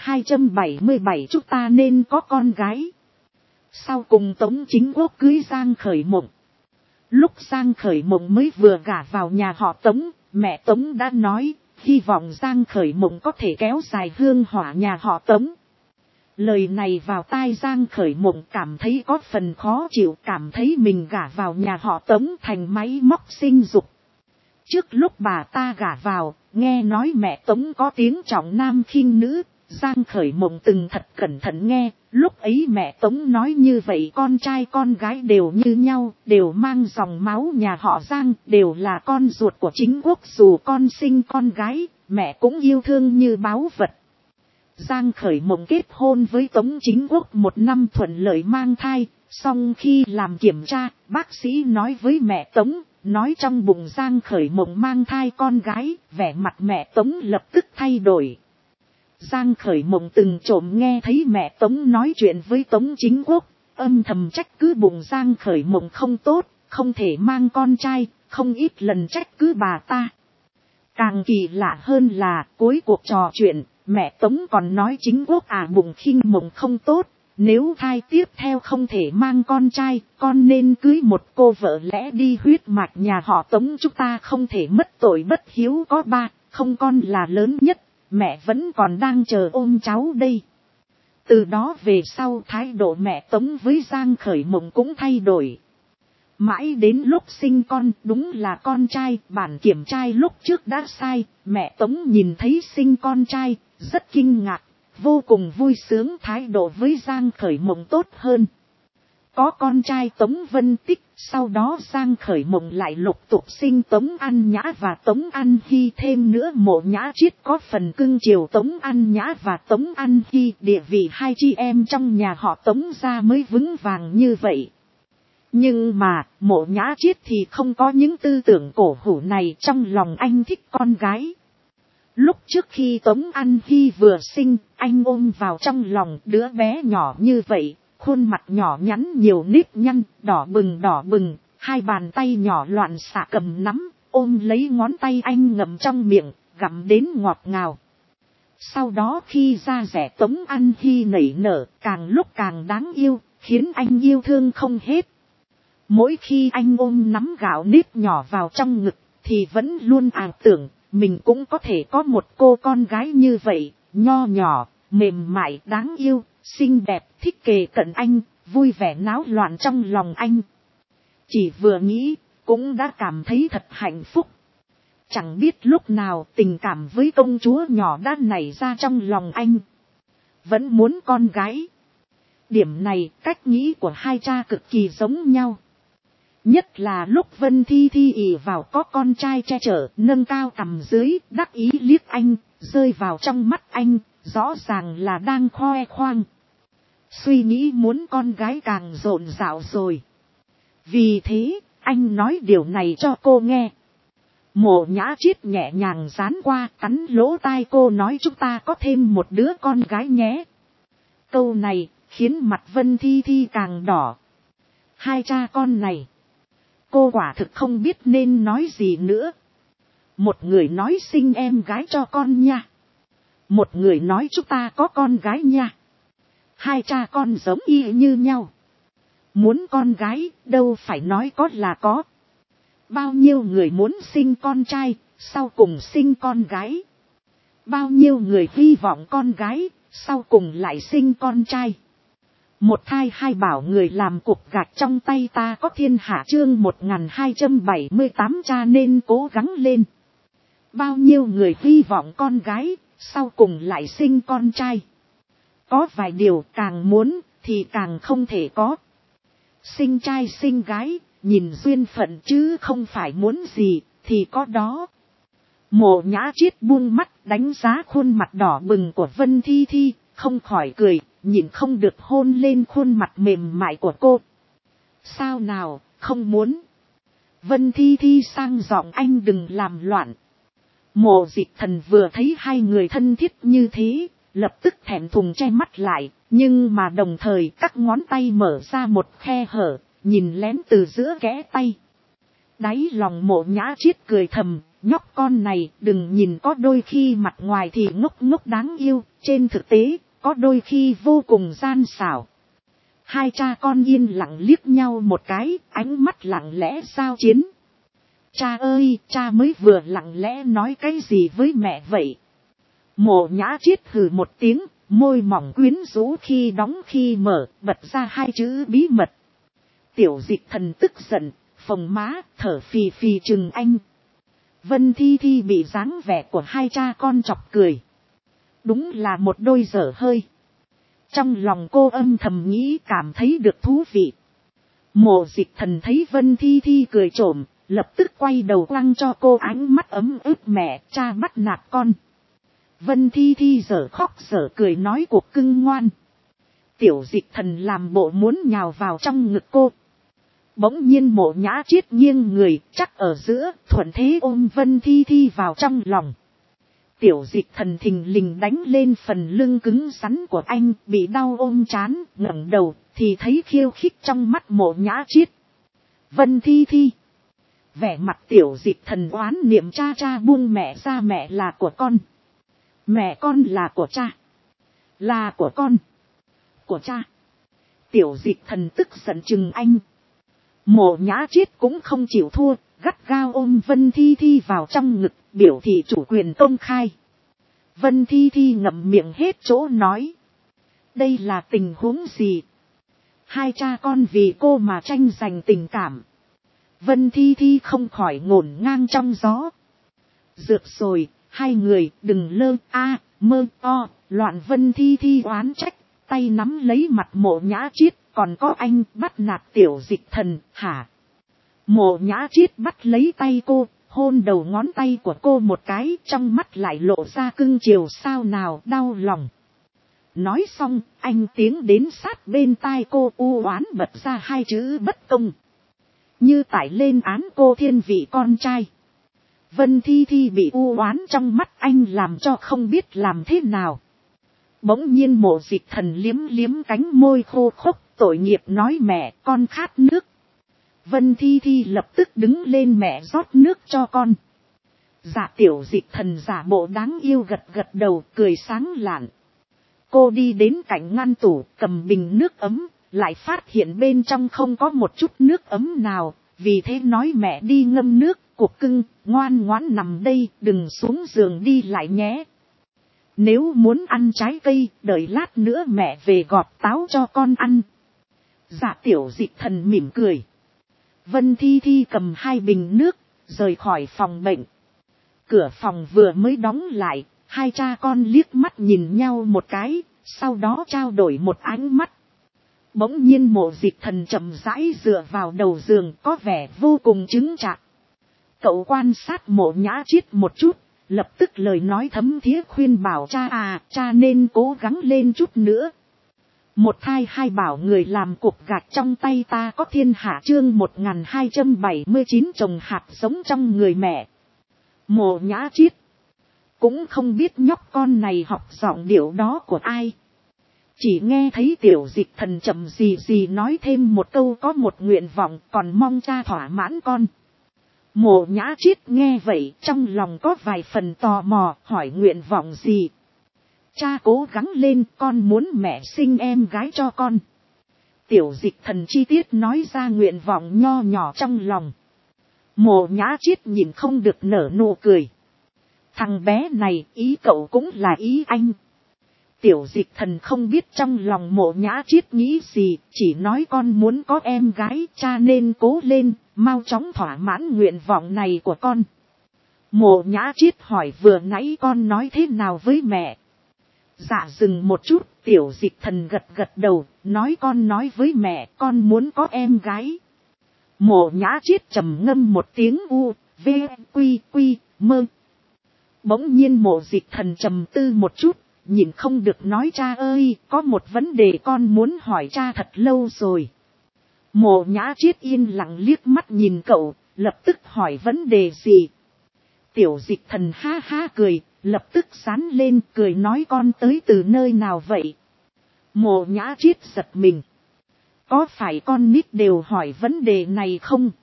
1277 chúng ta nên có con gái. Sau cùng Tống Chính Quốc cưới Giang Khởi Mộng. Lúc Giang Khởi Mộng mới vừa gả vào nhà họ Tống, mẹ Tống đã nói, hy vọng Giang Khởi Mộng có thể kéo dài hương hỏa nhà họ Tống. Lời này vào tai Giang Khởi Mộng cảm thấy có phần khó chịu, cảm thấy mình gả vào nhà họ Tống thành máy móc sinh dục. Trước lúc bà ta gả vào, nghe nói mẹ Tống có tiếng trọng nam khinh nữ, Giang Khởi Mộng từng thật cẩn thận nghe, lúc ấy mẹ Tống nói như vậy con trai con gái đều như nhau, đều mang dòng máu nhà họ Giang, đều là con ruột của Chính Quốc, dù con sinh con gái, mẹ cũng yêu thương như báu vật. Giang Khởi Mộng kết hôn với Tống Chính Quốc 1 năm thuận lợi mang thai, song khi làm kiểm tra, bác sĩ nói với mẹ Tống, nói trong bụng Giang Khởi Mộng mang thai con gái, vẻ mặt mẹ Tống lập tức thay đổi. Giang Khởi Mộng từng trộm nghe thấy mẹ Tống nói chuyện với Tống Chính Quốc, âm thầm trách cứ bụng Giang Khởi Mộng không tốt, không thể mang con trai, không ít lần trách cứ bà ta. Càng kỳ lạ hơn là cuối cuộc trò chuyện, mẹ Tống còn nói Chính Quốc bụng khinh Mộng không tốt, nếu thai tiếp theo không thể mang con trai, con nên cưới một cô vợ lẽ đi, huyết mạch nhà họ Tống chúng ta không thể mất tội bất hiếu có ba, không con là lớn nhất, mẹ vẫn còn đang chờ ôm cháu đây. Từ đó về sau thái độ mẹ Tống với Giang Khởi Mộng cũng thay đổi. Mãi đến lúc sinh con đúng là con trai, bản kiểm trai lúc trước đã sai, mẹ Tống nhìn thấy sinh con trai, rất kinh ngạc, vô cùng vui sướng, thái độ với Giang Khởi Mộng tốt hơn. Có con trai Tống Vân Tích, sau đó Giang Khởi Mộng lại lục tục sinh Tống An Nhã và Tống An Hy, thêm nữa Mộ Nhã Chiết có phần cưng chiều Tống An Nhã và Tống An Hy, địa vị hai chị em trong nhà họ Tống ra mới vững vàng như vậy. Nhưng mà, Mộ Nhã Chiết thì không có những tư tưởng cổ hủ này, trong lòng anh thích con gái. Lúc trước khi Tống An Hy vừa sinh, anh ôm vào trong lòng đứa bé nhỏ như vậy, khuôn mặt nhỏ nhắn nhiều nếp nhăn, đỏ bừng, hai bàn tay nhỏ loạn xạ cầm nắm, ôm lấy ngón tay anh ngậm trong miệng, gặm đến ngọt ngào. Sau đó khi da dẻ Tống An Hy nảy nở, càng lúc càng đáng yêu, khiến anh yêu thương không hết. Mỗi khi anh ôm nắm gạo nếp nhỏ vào trong ngực, thì vẫn luôn tưởng, mình cũng có thể có một cô con gái như vậy, nho nhỏ, mềm mại, đáng yêu, xinh đẹp, thích kề cận anh, vui vẻ náo loạn trong lòng anh. Chỉ vừa nghĩ, cũng đã cảm thấy thật hạnh phúc. Chẳng biết lúc nào tình cảm với công chúa nhỏ đã nảy ra trong lòng anh. Vẫn muốn con gái. Điểm này, cách nghĩ của hai cha cực kỳ giống nhau. Nhất là lúc Vân Thi Thi ỷ vào có con trai che chở, nâng cao cằm dưới, đắc ý liếc anh, rơi vào trong mắt anh, rõ ràng là đang khoe khoang. Suy nghĩ muốn con gái càng rộn rạo rồi. Vì thế, anh nói điều này cho cô nghe. Mộ Nhã Chiết nhẹ nhàng dán qua, cắn lỗ tai cô nói chúng ta có thêm một đứa con gái nhé. Câu này, khiến mặt Vân Thi Thi càng đỏ. Hai cha con này, cô quả thực không biết nên nói gì nữa. Một người nói sinh em gái cho con nha. Một người nói chúng ta có con gái nha. Hai cha con giống y như nhau. Muốn con gái, đâu phải nói có là có. Bao nhiêu người muốn sinh con trai, sau cùng sinh con gái. Bao nhiêu người hy vọng con gái, sau cùng lại sinh con trai. Một thai hai bảo người làm cục gạch trong tay ta có thiên hạ chương 1278 cha nên cố gắng lên. Bao nhiêu người hy vọng con gái, sau cùng lại sinh con trai. Có vài điều càng muốn thì càng không thể có. Sinh trai sinh gái, nhìn duyên phận chứ không phải muốn gì thì có đó. Mộ Nhã Triết buông mắt đánh giá khuôn mặt đỏ bừng của Vân Thi Thi, không khỏi cười, nhìn không được hôn lên khuôn mặt mềm mại của cô. Sao nào, không muốn. Vân Thi Thi sang giọng anh đừng làm loạn. Mộ Dịch Thần vừa thấy hai người thân thiết như thế, lập tức thẹn thùng che mắt lại, nhưng mà đồng thời các ngón tay mở ra một khe hở, nhìn lén từ giữa kẽ tay. Đáy lòng Mộ Nhã Triết cười thầm, nhóc con này đừng nhìn có đôi khi mặt ngoài thì ngốc ngốc đáng yêu, trên thực tế, có đôi khi vô cùng gian xảo. Hai cha con yên lặng liếc nhau một cái, ánh mắt lặng lẽ giao chiến. Cha ơi, cha mới vừa lặng lẽ nói cái gì với mẹ vậy? Mộ Nhã Triết hừ một tiếng, môi mỏng quyến rũ khi đóng khi mở, bật ra hai chữ bí mật. Tiểu Dịch Thần tức giận, phồng má, thở phì phì chừng anh. Vân Thi Thi bị dáng vẻ của hai cha con chọc cười. Đúng là một đôi dở hơi. Trong lòng cô âm thầm nghĩ cảm thấy được thú vị. Mộ Dịch Thần thấy Vân Thi Thi cười trộm, lập tức quay đầu quăng cho cô ánh mắt ấm ức mẹ, cha bắt nạt con. Vân Thi Thi dở khóc dở cười nói cuộc cưng ngoan. Tiểu Dịch Thần làm bộ muốn nhào vào trong ngực cô. Bỗng nhiên Mộ Nhã Triết nghiêng người chắc ở giữa, thuận thế ôm Vân Thi Thi vào trong lòng. Tiểu Dịch Thần thình lình đánh lên phần lưng cứng rắn của anh, bị đau ôm chán, ngẩng đầu thì thấy khiêu khích trong mắt Mộ Nhã Triết. Vân Thi Thi. Vẻ mặt Tiểu Dịch Thần oán niệm cha cha buông mẹ ra, mẹ là của con. Mẹ con là của cha. Là của con. Của cha. Tiểu Dịch Thần tức giận chừng anh. Mộ Nhã Triết cũng không chịu thua, gắt gao ôm Vân Thi Thi vào trong ngực, biểu thị chủ quyền công khai. Vân Thi Thi ngậm miệng hết chỗ nói. Đây là tình huống gì? Hai cha con vì cô mà tranh giành tình cảm. Vân Thi Thi không khỏi ngổn ngang trong gió. Dược rồi, hai người đừng lơ mơ o, loạn. Vân Thi Thi oán trách, tay nắm lấy mặt Mộ Nhã Triết, còn có anh bắt nạt Tiểu Dịch Thần, hả? Mộ Nhã Triết bắt lấy tay cô, hôn đầu ngón tay của cô một cái, trong mắt lại lộ ra cưng chiều sao nào đau lòng. Nói xong, anh tiến đến sát bên tai cô u oán bật ra hai chữ bất công. Như tải lên án cô thiên vị con trai. Vân Thi Thi bị u oán trong mắt anh làm cho không biết làm thế nào. Bỗng nhiên Mộ Dịch Thần liếm liếm cánh môi khô khốc, tội nghiệp nói mẹ, con khát nước. Vân Thi Thi lập tức đứng lên, mẹ rót nước cho con. Dạ. Tiểu Dịch Thần giả bộ đáng yêu gật gật đầu, cười sáng lạn. Cô đi đến cạnh ngăn tủ, cầm bình nước ấm, lại phát hiện bên trong không có một chút nước ấm nào, vì thế nói mẹ đi ngâm nước, cuộc cưng, ngoan ngoãn nằm đây, đừng xuống giường đi lại nhé. Nếu muốn ăn trái cây, đợi lát nữa mẹ về gọt táo cho con ăn. Dạ. Tiểu Dịch Thần mỉm cười. Vân Thi Thi cầm hai bình nước, rời khỏi phòng bệnh. Cửa phòng vừa mới đóng lại, hai cha con liếc mắt nhìn nhau một cái, sau đó trao đổi một ánh mắt. Bỗng nhiên Mộ Dịch Thần chậm rãi dựa vào đầu giường, có vẻ vô cùng chứng chạc. Cậu quan sát Mộ Nhã Triết một chút, lập tức lời nói thấm thía khuyên bảo cha cha nên cố gắng lên chút nữa. Một thai hai bảo người làm cục gạch trong tay ta có thiên hạ chương 1279 trồng hạt giống trong người mẹ. Mộ Nhã Triết cũng không biết nhóc con này học giọng điệu đó của ai. Chỉ nghe thấy Tiểu Dịch Thần chậm gì gì nói thêm một câu, có một nguyện vọng còn mong cha thỏa mãn con. Mộ Nhã Triết nghe vậy trong lòng có vài phần tò mò, hỏi nguyện vọng gì. Cha cố gắng lên, con muốn mẹ sinh em gái cho con. Tiểu Dịch Thần chi tiết nói ra nguyện vọng nho nhỏ trong lòng. Mộ Nhã Triết nhìn không được nở nụ cười. Thằng bé này ý cậu cũng là ý anh. Tiểu Dịch Thần không biết trong lòng Mộ Nhã Triết nghĩ gì, chỉ nói con muốn có em gái, cha nên cố lên, mau chóng thỏa mãn nguyện vọng này của con. Mộ Nhã Triết hỏi vừa nãy con nói thế nào với mẹ. Dạ dừng một chút, Tiểu Dịch Thần gật gật đầu, nói con nói với mẹ con muốn có em gái. Mộ Nhã Triết trầm ngâm một tiếng u, v, quy, quy, mơ. Bỗng nhiên Mộ Dịch Thần trầm tư một chút, nhìn không được nói cha ơi, có một vấn đề con muốn hỏi cha thật lâu rồi. Mộ Nhã Triết yên lặng liếc mắt nhìn cậu, lập tức hỏi vấn đề gì. Tiểu Dịch Thần ha ha cười, lập tức sán lên cười nói con tới từ nơi nào vậy. Mộ Nhã Triết giật mình. Có phải con nít đều hỏi vấn đề này không?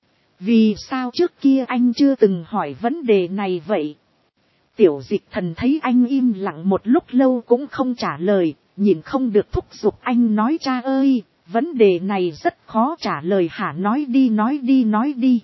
Vì sao trước kia anh chưa từng hỏi vấn đề này vậy? Tiểu Dịch Thần thấy anh im lặng một lúc lâu cũng không trả lời, nhìn không được thúc giục anh nói cha ơi, vấn đề này rất khó trả lời hả, nói đi nói đi nói đi.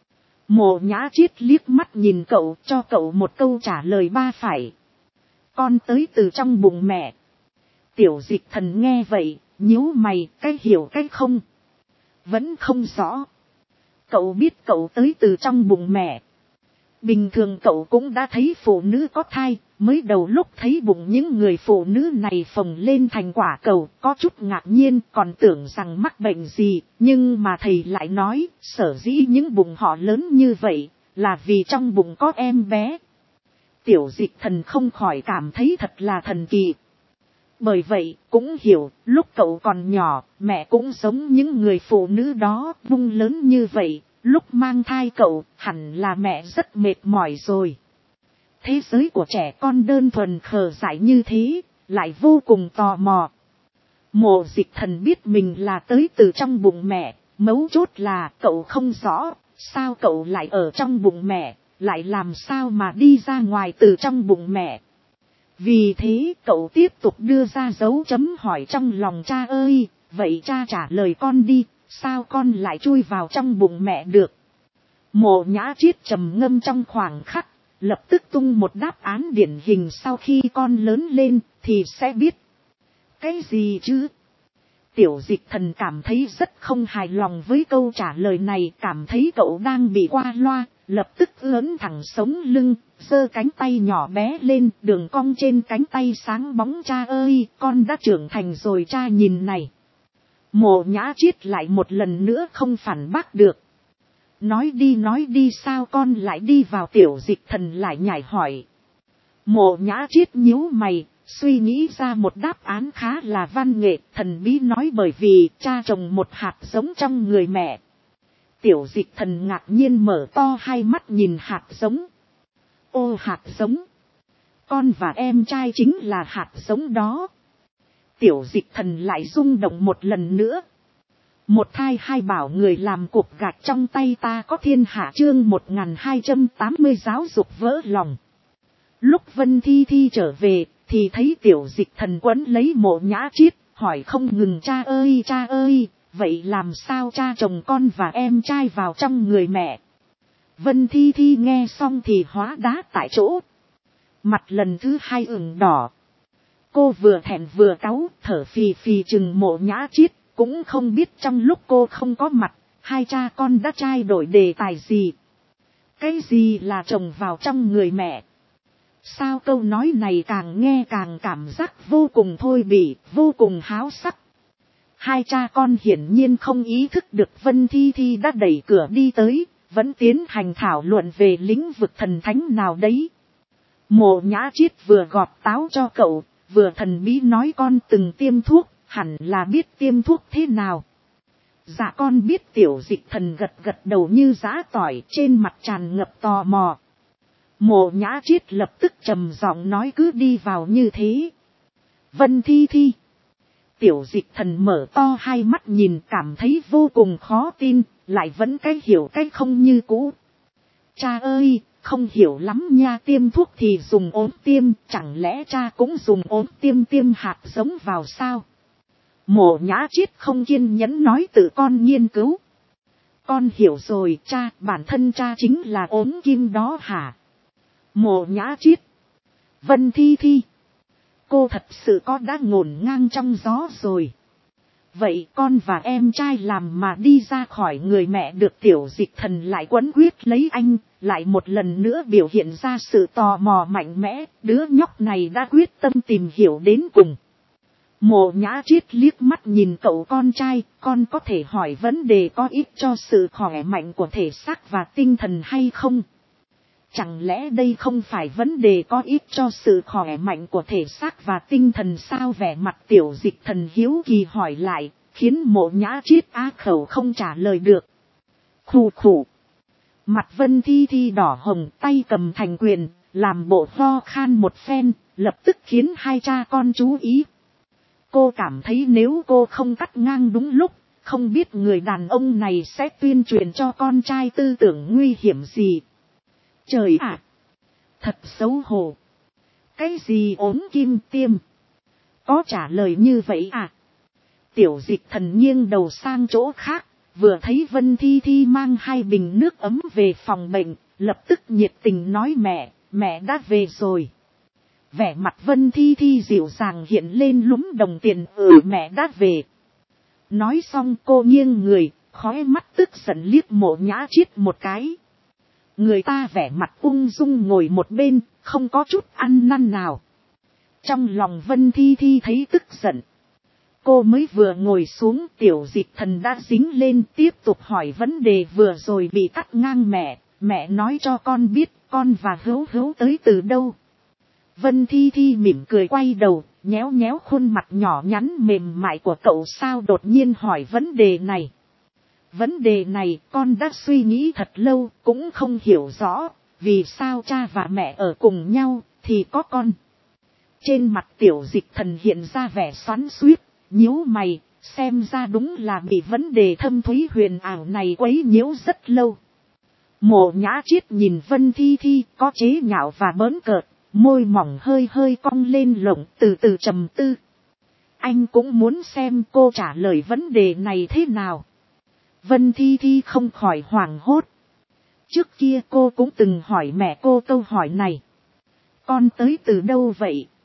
Mộ Nhã Triết liếc mắt nhìn cậu, cho cậu một câu trả lời ba phải. Con tới từ trong bụng mẹ. Tiểu Dịch Thần nghe vậy, nhíu mày, cái hiểu cái không. Vẫn không rõ. Cậu biết cậu tới từ trong bụng mẹ. Bình thường cậu cũng đã thấy phụ nữ có thai, mới đầu lúc thấy bụng những người phụ nữ này phồng lên thành quả cầu, có chút ngạc nhiên, còn tưởng rằng mắc bệnh gì, nhưng mà thầy lại nói, sở dĩ những bụng họ lớn như vậy, là vì trong bụng có em bé. Tiểu Dịch Thần không khỏi cảm thấy thật là thần kỳ. Bởi vậy, cũng hiểu, lúc cậu còn nhỏ, mẹ cũng giống những người phụ nữ đó, bụng lớn như vậy. Lúc mang thai cậu, hẳn là mẹ rất mệt mỏi rồi. Thế giới của trẻ con đơn thuần khờ dại như thế, lại vô cùng tò mò. Mộ Dịch Thần biết mình là tới từ trong bụng mẹ, mấu chốt là cậu không rõ, sao cậu lại ở trong bụng mẹ, lại làm sao mà đi ra ngoài từ trong bụng mẹ. Vì thế cậu tiếp tục đưa ra dấu chấm hỏi trong lòng cha ơi, vậy cha trả lời con đi. Sao con lại chui vào trong bụng mẹ được? Mộ Nhã Triết trầm ngâm trong khoảng khắc, lập tức tung một đáp án điển hình sau khi con lớn lên, thì sẽ biết. Cái gì chứ? Tiểu Dịch Thần cảm thấy rất không hài lòng với câu trả lời này, cảm thấy cậu đang bị qua loa, lập tức ưỡn thẳng sống lưng, giơ cánh tay nhỏ bé lên, đường cong trên cánh tay sáng bóng cha ơi, con đã trưởng thành rồi cha nhìn này. Mộ Nhã Triết lại một lần nữa không phản bác được. Nói đi sao con lại đi vào, Tiểu Dịch Thần lại nhảy hỏi. Mộ Nhã Triết nhíu mày, suy nghĩ ra một đáp án khá là văn nghệ, thần bí nói bởi vì cha trồng một hạt giống trong người mẹ. Tiểu Dịch Thần ngạc nhiên mở to hai mắt nhìn hạt giống. Ô hạt giống. Con và em trai chính là hạt giống đó. Tiểu Dịch Thần lại rung động một lần nữa. Một thai hai bảo người làm cục gạch trong tay ta có thiên hạ, chương 1280 giáo dục vỡ lòng. Lúc Vân Thi Thi trở về, thì thấy Tiểu Dịch Thần quấn lấy Mộ Nhã Triết, hỏi không ngừng cha ơi, vậy làm sao cha chồng con và em trai vào trong người mẹ. Vân Thi Thi nghe xong thì hóa đá tại chỗ. Mặt lần thứ hai ửng đỏ. Cô vừa thẹn vừa cáu, thở phì phì chừng Mộ Nhã Triết, cũng không biết trong lúc cô không có mặt, hai cha con đã trao đổi đề tài gì. Cái gì là chồng vào trong người mẹ? Sao câu nói này càng nghe càng cảm giác vô cùng thôi bỉ, vô cùng háo sắc. Hai cha con hiển nhiên không ý thức được Vân Thi Thi đã đẩy cửa đi tới, vẫn tiến hành thảo luận về lĩnh vực thần thánh nào đấy. Mộ Nhã Triết vừa gọt táo cho cậu, vừa thần bí nói con từng tiêm thuốc, hẳn là biết tiêm thuốc thế nào. Dạ con biết. Tiểu Dịch Thần gật gật đầu như giã tỏi, trên mặt tràn ngập tò mò. Mộ Nhã Triết lập tức trầm giọng nói cứ đi vào như thế. Vân Thi Thi. Tiểu Dịch Thần mở to hai mắt nhìn, cảm thấy vô cùng khó tin, lại vẫn cái hiểu cái không như cũ. Cha ơi, không hiểu lắm nha, tiêm thuốc thì dùng ốm tiêm, chẳng lẽ cha cũng dùng ốm tiêm hạt giống vào sao? Mộ Nhã Triết không kiên nhẫn nói, tự con nghiên cứu. Con hiểu rồi cha, bản thân cha chính là ốm kim đó hả? Mộ Nhã Triết. Vân Thi Thi. Cô thật sự có đã ngổn ngang trong gió rồi. Vậy con và em trai làm mà đi ra khỏi người mẹ được. Tiểu Dịch Thần lại quấn quyết lấy anh, lại một lần nữa biểu hiện ra sự tò mò mạnh mẽ, đứa nhóc này đã quyết tâm tìm hiểu đến cùng. Mộ Nhã Triết liếc mắt nhìn cậu con trai, con có thể hỏi vấn đề có ích cho sự khỏe mạnh của thể xác và tinh thần hay không? Chẳng lẽ đây không phải vấn đề có ích cho sự khỏe mạnh của thể xác và tinh thần sao? Vẻ mặt Tiểu Dịch Thần hiếu kỳ hỏi lại, khiến Mộ Nhã Triết á khẩu không trả lời được. Khù khù. Mặt Vân Thi Thi đỏ hồng, tay cầm thành quyền, làm bộ ho khan một phen, lập tức khiến hai cha con chú ý. Cô cảm thấy nếu cô không cắt ngang đúng lúc, không biết người đàn ông này sẽ tuyên truyền cho con trai tư tưởng nguy hiểm gì. Trời ạ! Thật xấu hổ! Cái gì ốm kim tiêm? Có trả lời như vậy à? Tiểu Dịch Thần nghiêng đầu sang chỗ khác, vừa thấy Vân Thi Thi mang 2 bình nước ấm về phòng bệnh, lập tức nhiệt tình nói mẹ đã về rồi. Vẻ mặt Vân Thi Thi dịu dàng hiện lên lúm đồng tiền, mẹ đã về. Nói xong cô nghiêng người, khóe mắt tức giận liếc Mộ Nhã Triết một cái. Người ta vẻ mặt ung dung ngồi một bên, không có chút ăn năn nào. Trong lòng Vân Thi Thi thấy tức giận. Cô mới vừa ngồi xuống, Tiểu Dịch Thần đã dính lên tiếp tục hỏi vấn đề vừa rồi bị cắt ngang. Mẹ nói cho con biết con và Hữu tới từ đâu. Vân Thi Thi mỉm cười quay đầu, nhéo nhéo khuôn mặt nhỏ nhắn mềm mại của cậu. Sao đột nhiên hỏi vấn đề này? Vấn đề này con đã suy nghĩ thật lâu, cũng không hiểu rõ, vì sao cha và mẹ ở cùng nhau, thì có con. Trên mặt Tiểu Dịch Thần hiện ra vẻ xoắn xuýt, nhíu mày, xem ra đúng là bị vấn đề thâm thúy huyền ảo này quấy nhiễu rất lâu. Mộ Nhã Triết nhìn Vân Thi Thi có chế nhạo và bỡn cợt, môi mỏng hơi hơi cong lên lồng, từ từ trầm tư. Anh cũng muốn xem cô trả lời vấn đề này thế nào. Vân Thi Thi không khỏi hoảng hốt. Trước kia cô cũng từng hỏi mẹ cô câu hỏi này. Con tới từ đâu vậy?